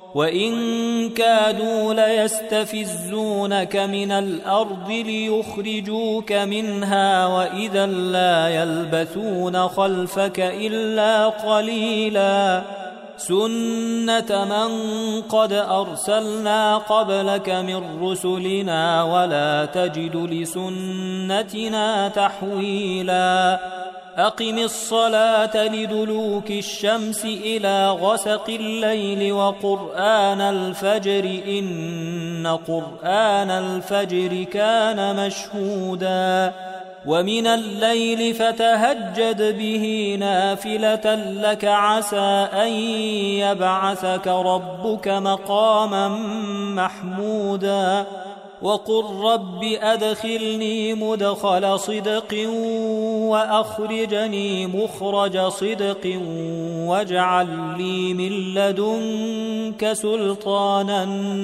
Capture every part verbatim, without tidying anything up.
وإن كادوا ليستفزونك من الأرض ليخرجوك منها وإذا لا يلبثون خلفك إلا قليلا سنة من قد أرسلنا قبلك من رسلنا ولا تجد لسنتنا تحويلا أقم الصلاة لدلوك الشمس إلى غسق الليل وقرآن الفجر إن قرآن الفجر كان مشهودا ومن الليل فتهجد به نافلة لك عسى أن يبعثك ربك مقاما محمودا وقل رب أدخلني مدخل صدق وأخرجني مخرج صدق واجعل لي من لدنك سلطانا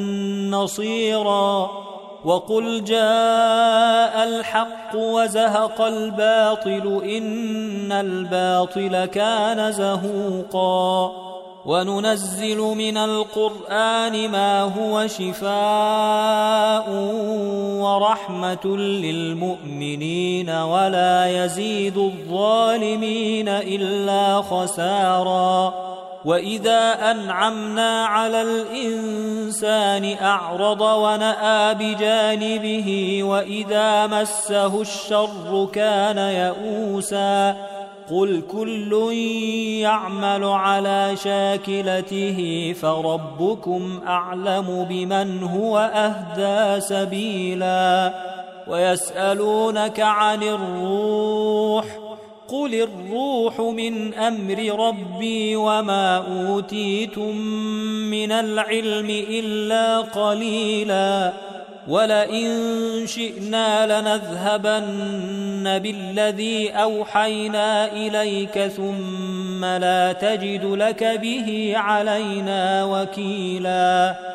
نصيرا وقل جاء الحق وزهق الباطل إن الباطل كان زهوقا وننزل من القرآن ما هو شفاء ورحمة للمؤمنين ولا يزيد الظالمين إلا خسارا وإذا أنعمنا على الإنسان أعرض ونأى بجانبه وإذا مسه الشر كان يئوسا قل كل يعمل على شاكلته فربكم أعلم بمن هو أهدى سبيلا ويسألونك عن الروح قل الروح من أمر ربي وما أوتيتم من العلم إلا قليلا ولئن شئنا لنذهبن بالذي أوحينا إليك ثم لا تجد لك به علينا وكيلا